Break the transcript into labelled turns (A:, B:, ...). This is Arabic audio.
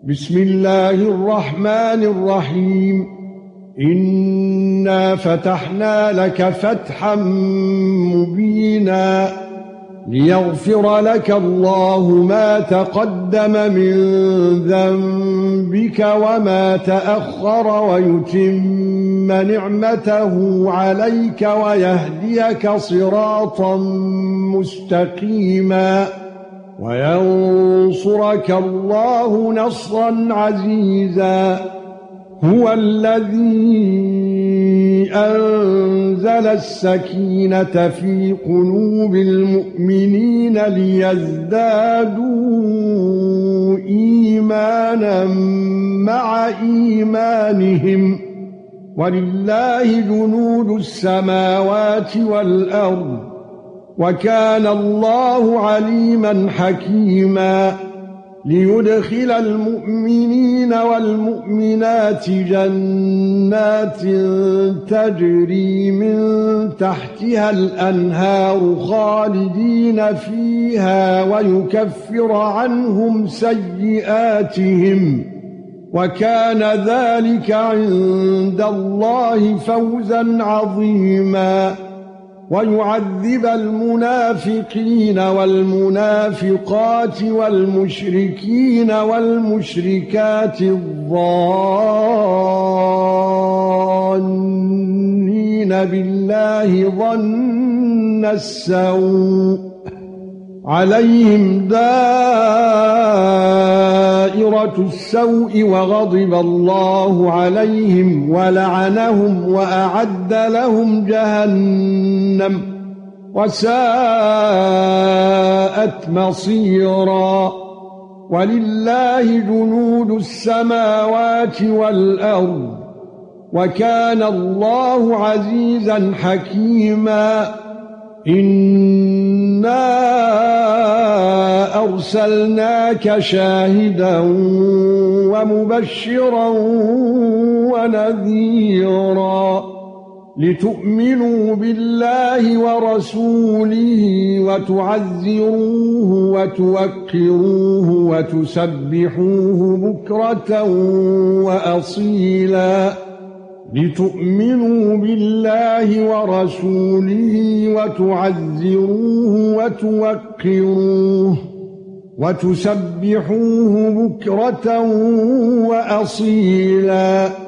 A: بسم الله الرحمن الرحيم إنا فتحنا لك فتحا مبينا ليغفر لك الله ما تقدم من ذنبك وما تأخر ويتم نعمته عليك ويهديك صراطا مستقيما وينصرك الله نصرا عزيزا هو الذي أنزل السكينة في قلوب المؤمنين ليزدادوا إيمانا مع إيمانهم ولله جنود السماوات والأرض وكان الله عليما حكيما ليدخل المؤمنين والمؤمنات جنات تجري من تحتها الأنهار خالدين فيها ويكفر عنهم سيئاتهم وكان ذلك عند الله فوزا عظيما ويعذب المنافقين والمنافقات والمشركين والمشركات الظانين بالله ظن السوء عليهم دائرة السوء وغضب الله عليهم ولعنهم وأعد لهم جهنم وساءت مصيرا ولله جنود السماوات والأرض وكان الله عزيزا حكيما إنا أرسلناك شاهدا ومبشرا ونذيرا لتؤمنوا بالله ورسوله وتعزروه وتوقروه وتسبحوه بكرة وأصيلا لتؤمنوا بالله ورسوله وتعزروه وتوقروه وتسبحوه بكرة وأصيلا